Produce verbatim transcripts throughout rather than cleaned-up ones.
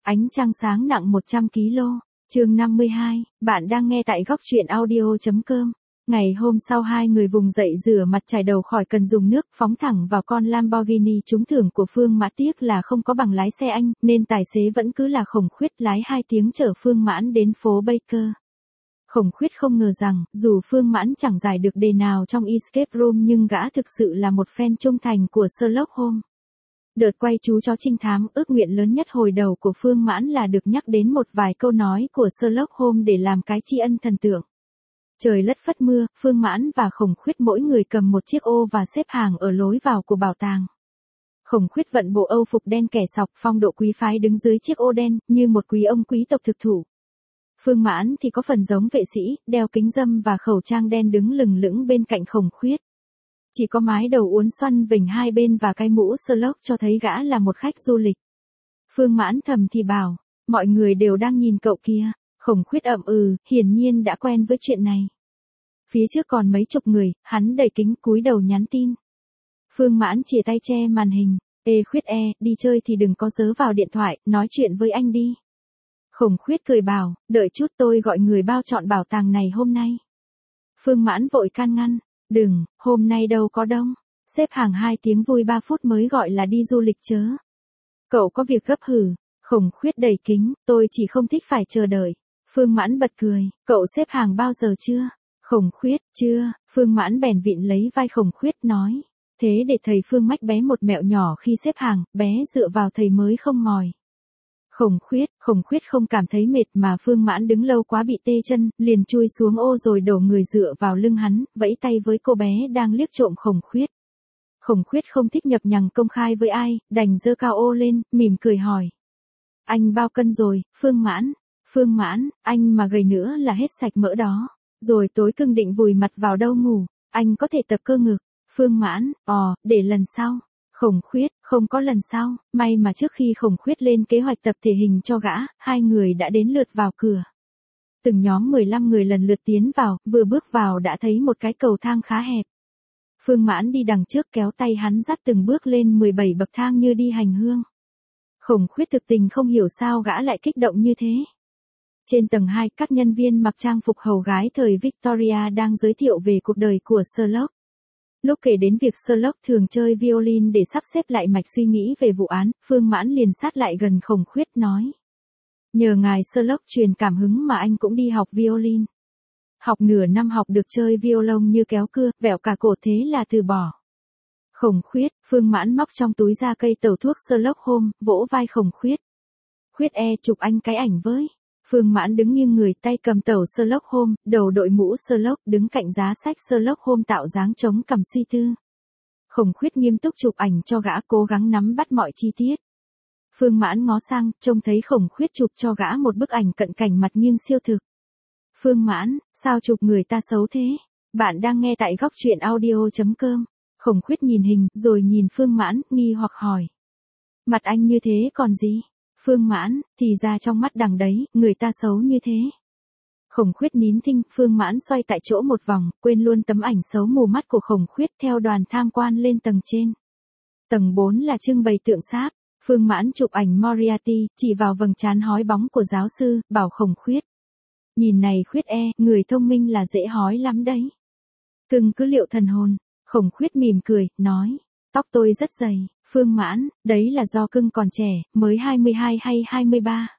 Ánh trăng sáng nặng một trăm ki lô gam. Chương năm mươi hai, bạn đang nghe tại góc truyện audio chấm com. Ngày hôm sau hai người vùng dậy rửa mặt chải đầu khỏi cần dùng nước, phóng thẳng vào con Lamborghini trúng thưởng của Phương Mãn. Tiếc là không có bằng lái xe Anh, nên tài xế vẫn cứ là Khổng Khuyết lái hai tiếng chở Phương Mãn đến phố Baker. Khổng Khuyết không ngờ rằng, dù Phương Mãn chẳng giải được đề nào trong Escape Room nhưng gã thực sự là một fan trung thành của Sherlock Holmes. Đợt quay chú chó trinh thám, ước nguyện lớn nhất hồi đầu của Phương Mãn là được nhắc đến một vài câu nói của Sherlock Holmes để làm cái tri ân thần tượng. Trời lất phất mưa, Phương Mãn và Khổng Khuyết mỗi người cầm một chiếc ô và xếp hàng ở lối vào của bảo tàng. Khổng Khuyết vận bộ âu phục đen kẻ sọc, phong độ quý phái đứng dưới chiếc ô đen, như một quý ông quý tộc thực thụ. Phương Mãn thì có phần giống vệ sĩ, đeo kính râm và khẩu trang đen đứng lừng lững bên cạnh Khổng Khuyết. Chỉ có mái đầu uốn xoăn vểnh hai bên và cái mũ Sherlock cho thấy gã là một khách du lịch. Phương Mãn thầm thì bảo, mọi người đều đang nhìn cậu kia. Khổng Khuyết ậm ừ, hiển nhiên đã quen với chuyện này. Phía trước còn mấy chục người, hắn đẩy kính cúi đầu nhắn tin. Phương Mãn chìa tay che màn hình, ê Khuyết e, đi chơi thì đừng có dớ vào điện thoại, nói chuyện với anh đi. Khổng Khuyết cười bảo, đợi chút tôi gọi người bao chọn bảo tàng này hôm nay. Phương Mãn vội can ngăn, đừng, hôm nay đâu có đông, xếp hàng hai tiếng vui ba phút mới gọi là đi du lịch chớ. Cậu có việc gấp hử? Khổng Khuyết đẩy kính, tôi chỉ không thích phải chờ đợi. Phương Mãn bật cười, cậu xếp hàng bao giờ chưa? Khổng Khuyết, chưa. Phương Mãn bèn vịn lấy vai Khổng Khuyết nói, thế để thầy Phương mách bé một mẹo nhỏ khi xếp hàng, bé dựa vào thầy mới không mỏi. Khổng Khuyết, Khổng Khuyết không cảm thấy mệt mà Phương Mãn đứng lâu quá bị tê chân, liền chui xuống ô rồi đổ người dựa vào lưng hắn, vẫy tay với cô bé đang liếc trộm Khổng Khuyết. Khổng Khuyết không thích nhập nhằng công khai với ai, đành giơ cao ô lên, mỉm cười hỏi. Anh bao cân rồi, Phương Mãn? Phương Mãn, anh mà gầy nữa là hết sạch mỡ đó. Rồi tối cưng định vùi mặt vào đâu ngủ, anh có thể tập cơ ngực. Phương Mãn, ò, để lần sau. Khổng Khuyết, không có lần sau, may mà trước khi Khổng Khuyết lên kế hoạch tập thể hình cho gã, hai người đã đến lượt vào cửa. Từng nhóm mười lăm người lần lượt tiến vào, vừa bước vào đã thấy một cái cầu thang khá hẹp. Phương Mãn đi đằng trước kéo tay hắn dắt từng bước lên mười bảy bậc thang như đi hành hương. Khổng Khuyết thực tình không hiểu sao gã lại kích động như thế. Trên tầng hai, các nhân viên mặc trang phục hầu gái thời Victoria đang giới thiệu về cuộc đời của Sherlock. Lúc kể đến việc Sherlock thường chơi violin để sắp xếp lại mạch suy nghĩ về vụ án, Phương Mãn liền sát lại gần Khổng Khuyết nói. Nhờ ngài Sherlock truyền cảm hứng mà anh cũng đi học violin. Học nửa năm học được chơi violon như kéo cưa, vẹo cả cổ thế là từ bỏ. Khổng Khuyết, Phương Mãn móc trong túi ra cây tẩu thuốc Sherlock Holmes, vỗ vai Khổng Khuyết. Khuyết e, chụp anh cái ảnh với. Phương Mãn đứng nghiêng người, tay cầm tẩu Sherlock Holmes, đầu đội mũ Sherlock, đứng cạnh giá sách Sherlock Holmes tạo dáng chống cằm suy tư. Khổng Khuyết nghiêm túc chụp ảnh cho gã, cố gắng nắm bắt mọi chi tiết. Phương Mãn ngó sang, trông thấy Khổng Khuyết chụp cho gã một bức ảnh cận cảnh mặt nghiêng siêu thực. Phương Mãn, sao chụp người ta xấu thế? Bạn đang nghe tại góc truyện audio chấm com. Khổng Khuyết nhìn hình, rồi nhìn Phương Mãn, nghi hoặc hỏi. Mặt anh như thế còn gì? Phương Mãn, thì ra trong mắt đằng đấy, người ta xấu như thế. Khổng Khuyết nín thinh, Phương Mãn xoay tại chỗ một vòng, quên luôn tấm ảnh xấu mù mắt của Khổng Khuyết theo đoàn tham quan lên tầng trên. Tầng bốn là trưng bày tượng sáp. Phương Mãn chụp ảnh Moriarty, chỉ vào vầng trán hói bóng của giáo sư, bảo Khổng Khuyết. Nhìn này Khuyết e, người thông minh là dễ hói lắm đấy. Cưng cứ liệu thần hồn. Khổng Khuyết mỉm cười, nói. Tóc tôi rất dày. Phương Mãn, đấy là do cưng còn trẻ, mới hai mươi hai hay hai mươi ba.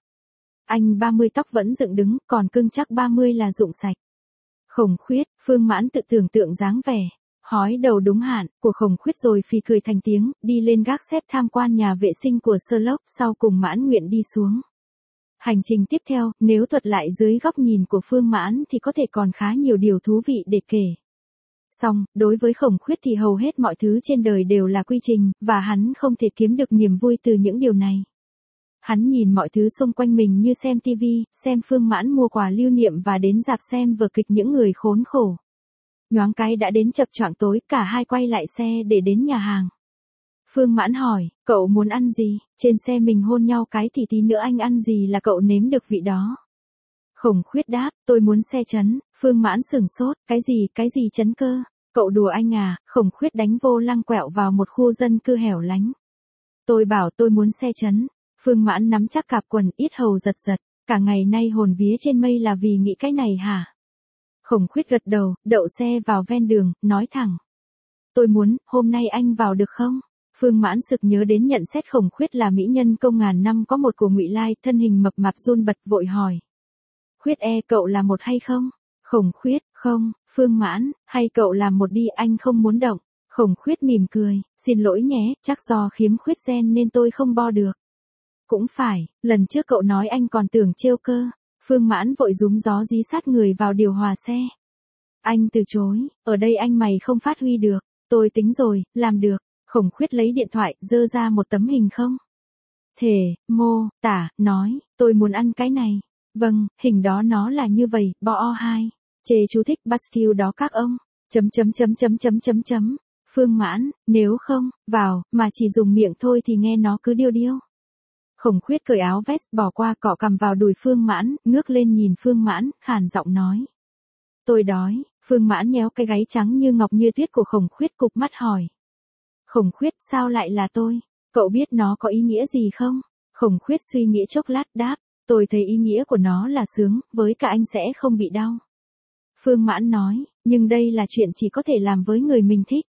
Anh ba mươi tóc vẫn dựng đứng, còn cưng chắc ba mươi là rụng sạch. Khổng Khuyết, Phương Mãn tự tưởng tượng dáng vẻ. Hói đầu đúng hạn, của Khổng Khuyết rồi phì cười thành tiếng, đi lên gác xếp tham quan nhà vệ sinh của Sherlock, sau cùng Mãn nguyện đi xuống. Hành trình tiếp theo, nếu thuật lại dưới góc nhìn của Phương Mãn thì có thể còn khá nhiều điều thú vị để kể. Song, đối với Khổng Khuyết thì hầu hết mọi thứ trên đời đều là quy trình, và hắn không thể kiếm được niềm vui từ những điều này. Hắn nhìn mọi thứ xung quanh mình như xem tivi, xem Phương Mãn mua quà lưu niệm và đến rạp xem vở kịch những người khốn khổ. Nhoáng cái đã đến chập choạng tối, cả hai quay lại xe để đến nhà hàng. Phương Mãn hỏi, cậu muốn ăn gì? Trên xe mình hôn nhau cái thì tí nữa anh ăn gì là cậu nếm được vị đó. Khổng Khuyết đáp, tôi muốn xe chấn. Phương Mãn sửng sốt, cái gì, cái gì chấn cơ? Cậu đùa anh à? Khổng Khuyết đánh vô lăng quẹo vào một khu dân cư hẻo lánh. Tôi bảo tôi muốn xe chấn. Phương Mãn nắm chắc cạp quần, yết hầu giật giật, cả ngày nay hồn vía trên mây là vì nghĩ cái này hả? Khổng Khuyết gật đầu, đậu xe vào ven đường, nói thẳng. Tôi muốn, hôm nay anh vào được không? Phương Mãn sực nhớ đến nhận xét Khổng Khuyết là mỹ nhân công ngàn năm có một của Ngụy Lai, thân hình mập mạp run bật vội hỏi. Khuyết e cậu làm một hay không? Khổng Khuyết, không, Phương Mãn, hay cậu làm một đi, anh không muốn động. Khổng Khuyết mỉm cười, xin lỗi nhé, chắc do khiếm khuyết gen nên tôi không bo được. Cũng phải, lần trước cậu nói anh còn tưởng trêu cơ. Phương Mãn vội rúm gió dí sát người vào điều hòa xe. Anh từ chối, ở đây anh mày không phát huy được, tôi tính rồi, làm được. Khổng Khuyết lấy điện thoại, giơ ra một tấm hình không. Thể, mô, tả, nói, tôi muốn ăn cái này. Vâng, hình đó nó là như vậy, bo o hai. Chê chú thích barbecue đó các ông. Chấm chấm chấm chấm chấm chấm chấm. Phương Mãn, nếu không, vào, mà chỉ dùng miệng thôi thì nghe nó cứ điêu điêu. Khổng Khuyết cởi áo vest bỏ qua cọ cằm vào đùi Phương Mãn, ngước lên nhìn Phương Mãn, khàn giọng nói. Tôi đói. Phương Mãn nhéo cái gáy trắng như ngọc như tuyết của Khổng Khuyết cụp mắt hỏi. Khổng Khuyết, sao lại là tôi? Cậu biết nó có ý nghĩa gì không? Khổng Khuyết suy nghĩ chốc lát đáp, tôi thấy ý nghĩa của nó là sướng, với cả anh sẽ không bị đau. Phương Mãn nói, nhưng đây là chuyện chỉ có thể làm với người mình thích.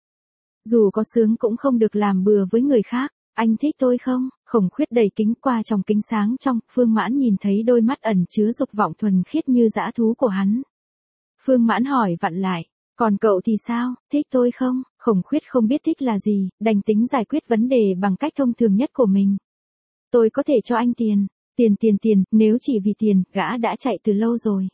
Dù có sướng cũng không được làm bừa với người khác. Anh thích tôi không? Khổng Khuyết đẩy kính qua trong kính sáng trong, Phương Mãn nhìn thấy đôi mắt ẩn chứa dục vọng thuần khiết như dã thú của hắn. Phương Mãn hỏi vặn lại, còn cậu thì sao, thích tôi không? Khổng Khuyết không biết thích là gì, đành tính giải quyết vấn đề bằng cách thông thường nhất của mình. Tôi có thể cho anh tiền, tiền tiền tiền, nếu chỉ vì tiền, gã đã chạy từ lâu rồi.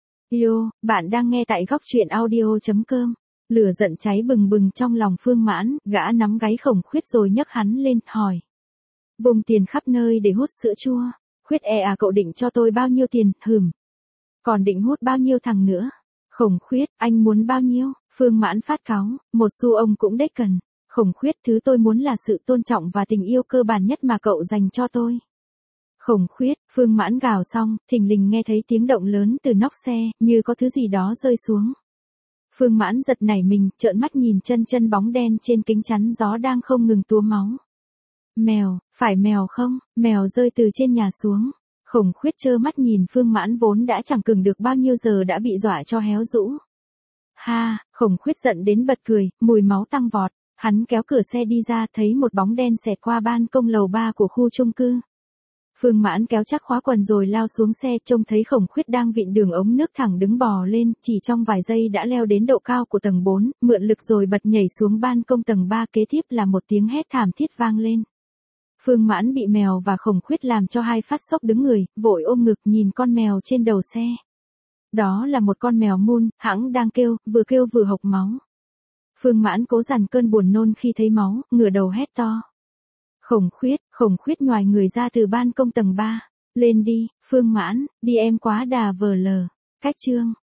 Yo, bạn đang nghe tại góc truyện audio chấm com. Lửa giận cháy bừng bừng trong lòng Phương Mãn, gã nắm gáy Khổng Khuyết rồi nhấc hắn lên, hỏi. Vùng tiền khắp nơi để hút sữa chua. Khuyết e à, cậu định cho tôi bao nhiêu tiền, hừm. Còn định hút bao nhiêu thằng nữa? Khổng Khuyết, anh muốn bao nhiêu? Phương Mãn phát cáu, một xu ông cũng đếch cần. Khổng Khuyết, thứ tôi muốn là sự tôn trọng và tình yêu cơ bản nhất mà cậu dành cho tôi. Khổng Khuyết, Phương Mãn gào xong, thình lình nghe thấy tiếng động lớn từ nóc xe, như có thứ gì đó rơi xuống. Phương Mãn giật nảy mình, trợn mắt nhìn chân chân bóng đen trên kính chắn gió đang không ngừng túa máu. Mèo, phải mèo không? Mèo rơi từ trên nhà xuống. Khổng Khuyết trơ mắt nhìn Phương Mãn vốn đã chẳng cứng được bao nhiêu giờ đã bị dọa cho héo rũ. Ha, Khổng Khuyết giận đến bật cười, mùi máu tăng vọt. Hắn kéo cửa xe đi ra, thấy một bóng đen xẹt qua ban công lầu ba của khu chung cư. Phương Mãn kéo chắc khóa quần rồi lao xuống xe, trông thấy Khổng Khuyết đang vịn đường ống nước thẳng đứng bò lên, chỉ trong vài giây đã leo đến độ cao của tầng bốn, mượn lực rồi bật nhảy xuống ban công tầng ba, kế tiếp là một tiếng hét thảm thiết vang lên. Phương Mãn bị mèo và Khổng Khuyết làm cho hai phát sốc đứng người, vội ôm ngực nhìn con mèo trên đầu xe. Đó là một con mèo mun, hãng đang kêu, vừa kêu vừa hộc máu. Phương Mãn cố dằn cơn buồn nôn khi thấy máu, ngửa đầu hét to. Khổng Khuyết, Khổng Khuyết nhoài người ra từ ban công tầng ba. Lên đi, Phương Mãn, đi em quá đà vờ lờ. Cách chương.